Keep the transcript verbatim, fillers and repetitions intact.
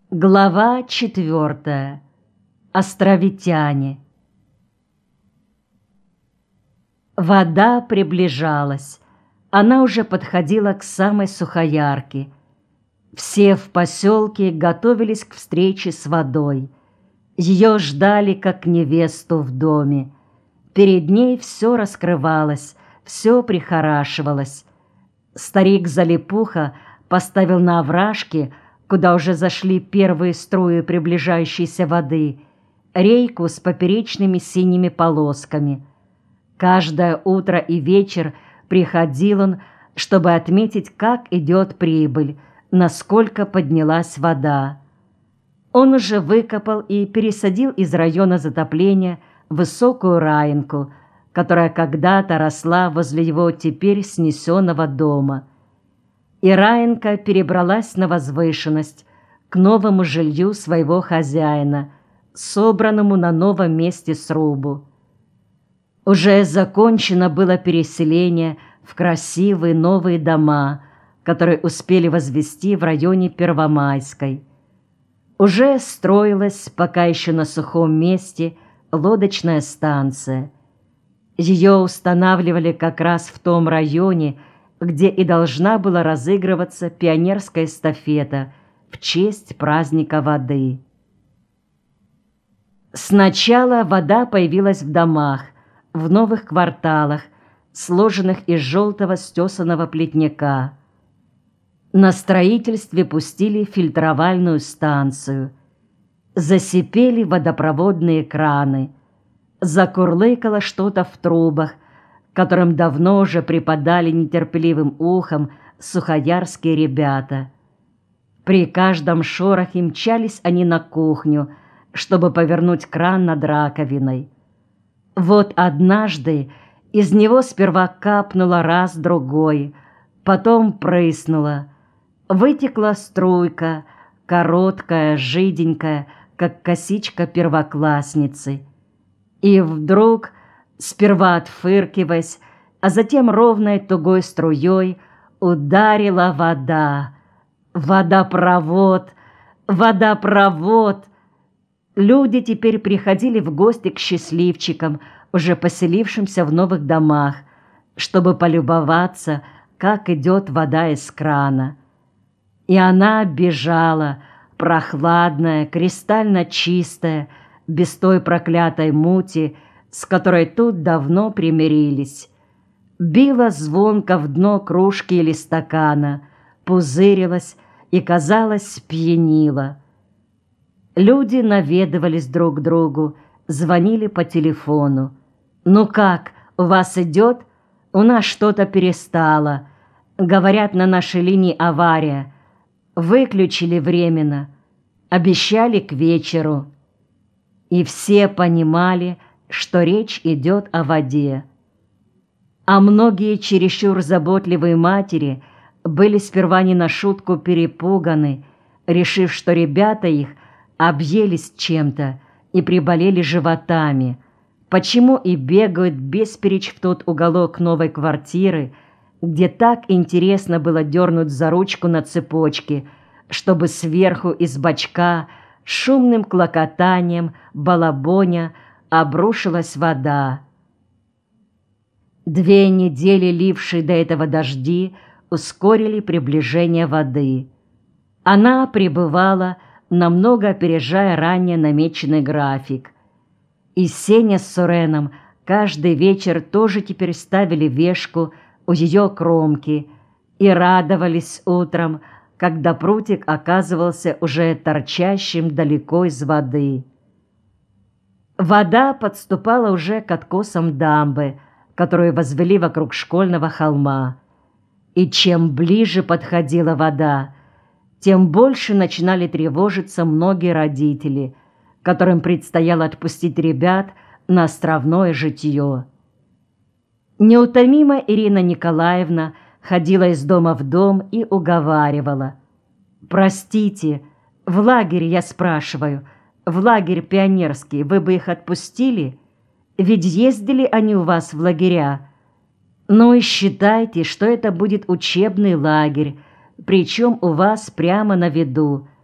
Глава четвертая. Островитяне. Вода приближалась. Она уже подходила к самой Сухоярке. Все в поселке готовились к встрече с водой. Ее ждали, как невесту в доме. Перед ней все раскрывалось, все прихорашивалось. Старик-залипуха поставил на овражке, куда уже зашли первые струи приближающейся воды, рейку с поперечными синими полосками. Каждое утро и вечер приходил он, чтобы отметить, как идет прибыль, насколько поднялась вода. Он уже выкопал и пересадил из района затопления высокую раинку, которая когда-то росла возле его теперь снесенного дома. И раинка перебралась на возвышенность, к новому жилью своего хозяина, собранному на новом месте срубу. Уже закончено было переселение в красивые новые дома, которые успели возвести в районе Первомайской. Уже строилась, пока еще на сухом месте, лодочная станция. Ее устанавливали как раз в том районе, где и должна была разыгрываться пионерская эстафета в честь праздника воды. Сначала вода появилась в домах, в новых кварталах, сложенных из желтого стесаного плетняка. На строительстве пустили фильтровальную станцию. Засипели водопроводные краны. Закурлыкало что-то в трубах, которым давно уже припадали нетерпеливым ухом сухоярские ребята. При каждом шорохе мчались они на кухню, чтобы повернуть кран над раковиной. Вот однажды из него сперва капнуло раз-другой, потом прыснуло. Вытекла струйка, короткая, жиденькая, как косичка первоклассницы. И вдруг, сперва отфыркиваясь, а затем ровной тугой струей ударила вода. Водопровод! Водопровод! Люди теперь приходили в гости к счастливчикам, уже поселившимся в новых домах, чтобы полюбоваться, как идет вода из крана. И она бежала, прохладная, кристально чистая, без той проклятой мути, с которой тут давно примирились. Била звонко в дно кружки или стакана, пузырилась и, казалось, пьянила. Люди наведывались друг к другу, звонили по телефону. «Ну как, у вас идет? У нас что-то перестало. Говорят, на нашей линии авария. Выключили временно. Обещали к вечеру». И все понимали, что речь идет о воде. А многие чересчур заботливые матери были сперва не на шутку перепуганы, решив, что ребята их объелись чем-то и приболели животами, почему и бегают бесперечь в тот уголок новой квартиры, где так интересно было дернуть за ручку на цепочке, чтобы сверху из бачка шумным клокотанием балабоня обрушилась вода. Две недели лившие до этого дожди ускорили приближение воды. Она прибывала, намного опережая ранее намеченный график. И Сеня с Суреном каждый вечер тоже теперь ставили вешку у ее кромки и радовались утром, когда прутик оказывался уже торчащим далеко из воды. Вода подступала уже к откосам дамбы, которую возвели вокруг школьного холма. И чем ближе подходила вода, тем больше начинали тревожиться многие родители, которым предстояло отпустить ребят на островное житье. Неутомимая Ирина Николаевна ходила из дома в дом и уговаривала. «Простите, в лагерь, я спрашиваю, в лагерь пионерский вы бы их отпустили? Ведь ездили они у вас в лагеря. Ну и считайте, что это будет учебный лагерь, причем у вас прямо на виду.